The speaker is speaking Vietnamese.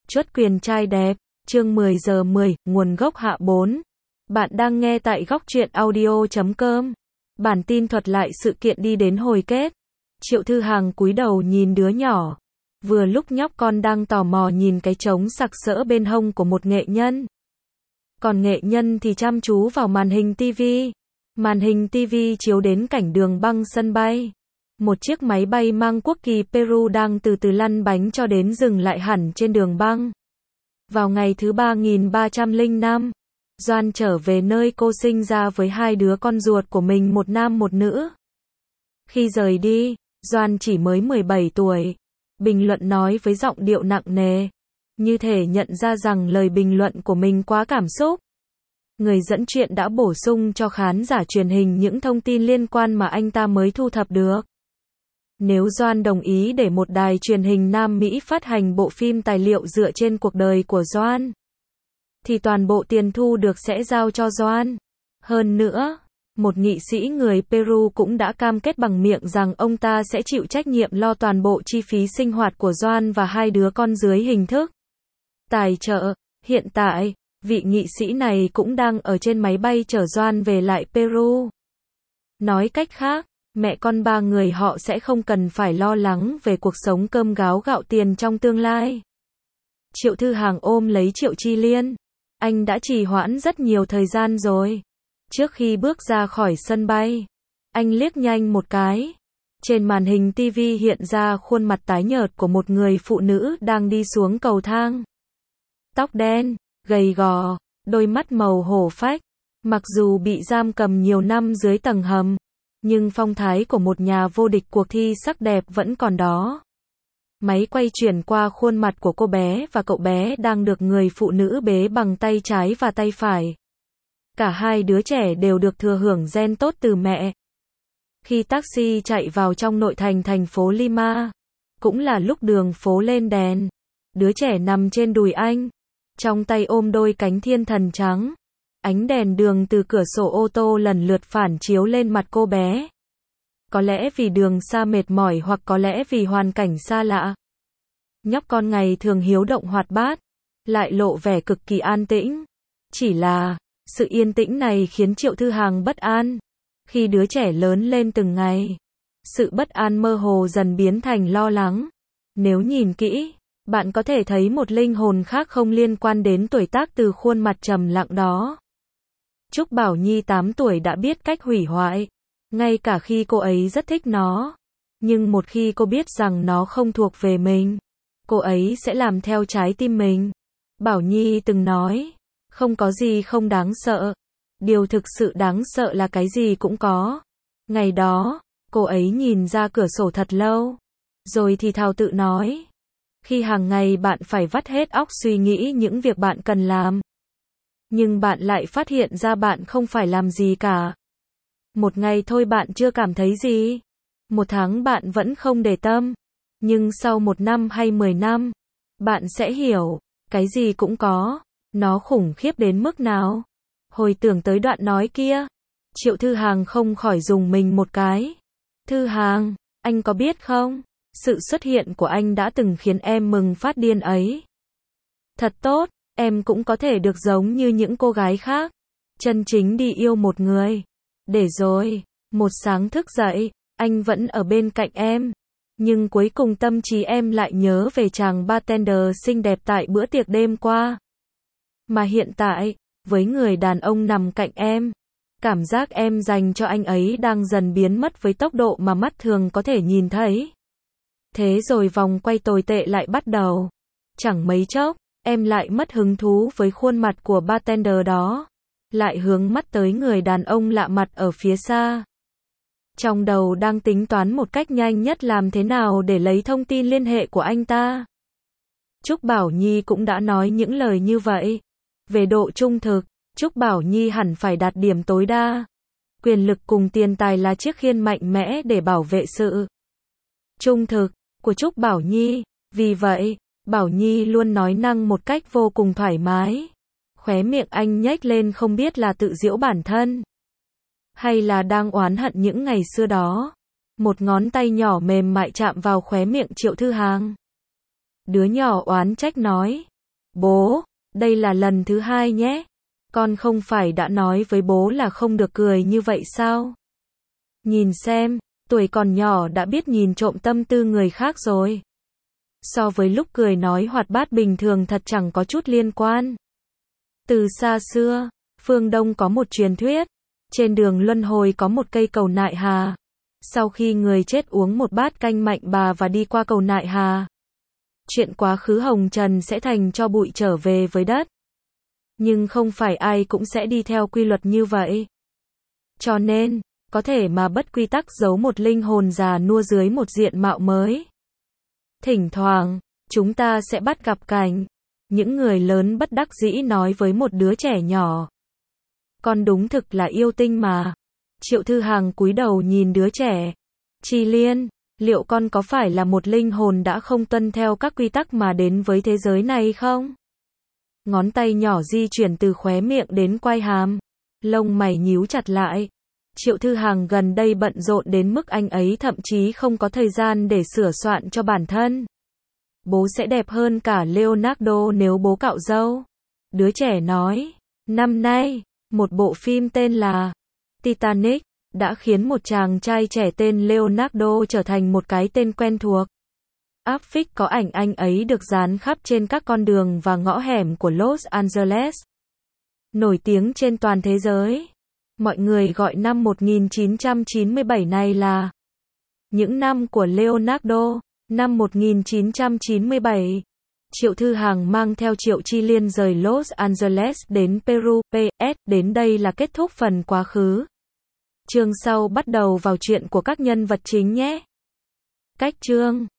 Chuất quyền trai đẹp, chương 10 giờ 10, nguồn gốc hạ 4. Bạn đang nghe tại góc truyện audio.com. Bản tin thuật lại sự kiện đi đến hồi kết. Triệu Thư Hằng cúi đầu nhìn đứa nhỏ. Vừa lúc nhóc con đang tò mò nhìn cái trống sặc sỡ bên hông của một nghệ nhân. Còn nghệ nhân thì chăm chú vào màn hình TV. Màn hình TV chiếu đến cảnh đường băng sân bay. Một chiếc máy bay mang quốc kỳ Peru đang từ từ lăn bánh cho đến dừng lại hẳn trên đường băng. Vào ngày thứ 3305, Doan trở về nơi cô sinh ra với hai đứa con ruột của mình, một nam một nữ. Khi rời đi, Doan chỉ mới 17 tuổi. Bình luận nói với giọng điệu nặng nề, như thể nhận ra rằng lời bình luận của mình quá cảm xúc. Người dẫn chuyện đã bổ sung cho khán giả truyền hình những thông tin liên quan mà anh ta mới thu thập được. Nếu Doan đồng ý để một đài truyền hình Nam Mỹ phát hành bộ phim tài liệu dựa trên cuộc đời của Doan, thì toàn bộ tiền thu được sẽ giao cho Doan. Hơn nữa, một nghị sĩ người Peru cũng đã cam kết bằng miệng rằng ông ta sẽ chịu trách nhiệm lo toàn bộ chi phí sinh hoạt của Doan và hai đứa con dưới hình thức tài trợ. Hiện tại, vị nghị sĩ này cũng đang ở trên máy bay chở Doan về lại Peru. Nói cách khác, mẹ con ba người họ sẽ không cần phải lo lắng về cuộc sống cơm gáo gạo tiền trong tương lai. Triệu Thư Hằng ôm lấy Triệu Chi Liên. Anh đã trì hoãn rất nhiều thời gian rồi. Trước khi bước ra khỏi sân bay, anh liếc nhanh một cái. Trên màn hình TV hiện ra khuôn mặt tái nhợt của một người phụ nữ đang đi xuống cầu thang. Tóc đen, gầy gò, đôi mắt màu hổ phách. Mặc dù bị giam cầm nhiều năm dưới tầng hầm, nhưng phong thái của một nhà vô địch cuộc thi sắc đẹp vẫn còn đó. Máy quay chuyển qua khuôn mặt của cô bé và cậu bé đang được người phụ nữ bế bằng tay trái và tay phải. Cả hai đứa trẻ đều được thừa hưởng gen tốt từ mẹ. Khi taxi chạy vào trong nội thành thành phố Lima, cũng là lúc đường phố lên đèn. Đứa trẻ nằm trên đùi anh, trong tay ôm đôi cánh thiên thần trắng. Ánh đèn đường từ cửa sổ ô tô lần lượt phản chiếu lên mặt cô bé. Có lẽ vì đường xa mệt mỏi hoặc có lẽ vì hoàn cảnh xa lạ. Nhóc con ngày thường hiếu động hoạt bát, lại lộ vẻ cực kỳ an tĩnh. Chỉ là, sự yên tĩnh này khiến Triệu Thư Hằng bất an. Khi đứa trẻ lớn lên từng ngày, sự bất an mơ hồ dần biến thành lo lắng. Nếu nhìn kỹ, bạn có thể thấy một linh hồn khác không liên quan đến tuổi tác từ khuôn mặt trầm lặng đó. Trúc Bảo Nhi 8 tuổi đã biết cách hủy hoại, ngay cả khi cô ấy rất thích nó. Nhưng một khi cô biết rằng nó không thuộc về mình, cô ấy sẽ làm theo trái tim mình. Bảo Nhi từng nói, không có gì không đáng sợ. Điều thực sự đáng sợ là cái gì cũng có. Ngày đó, cô ấy nhìn ra cửa sổ thật lâu, rồi thì thào tự nói. Khi hàng ngày bạn phải vắt hết óc suy nghĩ những việc bạn cần làm, nhưng bạn lại phát hiện ra bạn không phải làm gì cả. Một ngày thôi bạn chưa cảm thấy gì. Một tháng bạn vẫn không để tâm. Nhưng sau 1 năm hay 10 năm, bạn sẽ hiểu, cái gì cũng có, nó khủng khiếp đến mức nào. Hồi tưởng tới đoạn nói kia, Triệu Thư Hằng không khỏi rùng mình một cái. Thư Hằng, anh có biết không, sự xuất hiện của anh đã từng khiến em mừng phát điên ấy. Thật tốt. Em cũng có thể được giống như những cô gái khác, chân chính đi yêu một người. Để rồi, một sáng thức dậy, anh vẫn ở bên cạnh em. Nhưng cuối cùng tâm trí em lại nhớ về chàng bartender xinh đẹp tại bữa tiệc đêm qua. Mà hiện tại, với người đàn ông nằm cạnh em, cảm giác em dành cho anh ấy đang dần biến mất với tốc độ mà mắt thường có thể nhìn thấy. Thế rồi vòng quay tồi tệ lại bắt đầu. Chẳng mấy chốc, em lại mất hứng thú với khuôn mặt của bartender đó, lại hướng mắt tới người đàn ông lạ mặt ở phía xa. Trong đầu đang tính toán một cách nhanh nhất làm thế nào để lấy thông tin liên hệ của anh ta. Trúc Bảo Nhi cũng đã nói những lời như vậy. Về độ trung thực, Trúc Bảo Nhi hẳn phải đạt điểm tối đa. Quyền lực cùng tiền tài là chiếc khiên mạnh mẽ để bảo vệ sự trung thực của Trúc Bảo Nhi. Vì vậy, Bảo Nhi luôn nói năng một cách vô cùng thoải mái. Khóe miệng anh nhếch lên không biết là tự giễu bản thân, hay là đang oán hận những ngày xưa đó. Một ngón tay nhỏ mềm mại chạm vào khóe miệng Triệu Thư Hằng. Đứa nhỏ oán trách nói, Bố, đây là lần thứ 2 nhé. Con không phải đã nói với bố là không được cười như vậy sao? Nhìn xem, tuổi còn nhỏ đã biết nhìn trộm tâm tư người khác rồi. So với lúc cười nói hoạt bát bình thường thật chẳng có chút liên quan. Từ xa xưa, phương Đông có một truyền thuyết. Trên đường luân hồi có một cây cầu nại hà. Sau khi người chết uống một bát canh mạnh bà và đi qua cầu nại hà, chuyện quá khứ hồng trần sẽ thành tro bụi trở về với đất. Nhưng không phải ai cũng sẽ đi theo quy luật như vậy. Cho nên, có thể mà bất quy tắc giấu một linh hồn già nua dưới một diện mạo mới. Thỉnh thoảng, chúng ta sẽ bắt gặp cảnh những người lớn bất đắc dĩ nói với một đứa trẻ nhỏ. Con đúng thực là yêu tinh mà. Triệu Thư Hằng cúi đầu nhìn đứa trẻ. Chi Liên, liệu con có phải là một linh hồn đã không tuân theo các quy tắc mà đến với thế giới này không? Ngón tay nhỏ di chuyển từ khóe miệng đến quai hàm. Lông mày nhíu chặt lại. Triệu Thư Hằng gần đây bận rộn đến mức anh ấy thậm chí không có thời gian để sửa soạn cho bản thân. Bố sẽ đẹp hơn cả Leonardo nếu bố cạo râu. Đứa trẻ nói. Năm nay, một bộ phim tên là Titanic đã khiến một chàng trai trẻ tên Leonardo trở thành một cái tên quen thuộc. Áp phích có ảnh anh ấy được dán khắp trên các con đường và ngõ hẻm của Los Angeles. Nổi tiếng trên toàn thế giới. Mọi người gọi năm 1997 này là những năm của Leonardo. Năm 1997, Triệu Thư Hằng mang theo Triệu Chi Liên rời Los Angeles đến Peru. PS, đến đây là kết thúc phần quá khứ. Chương sau bắt đầu vào chuyện của các nhân vật chính nhé. Cách chương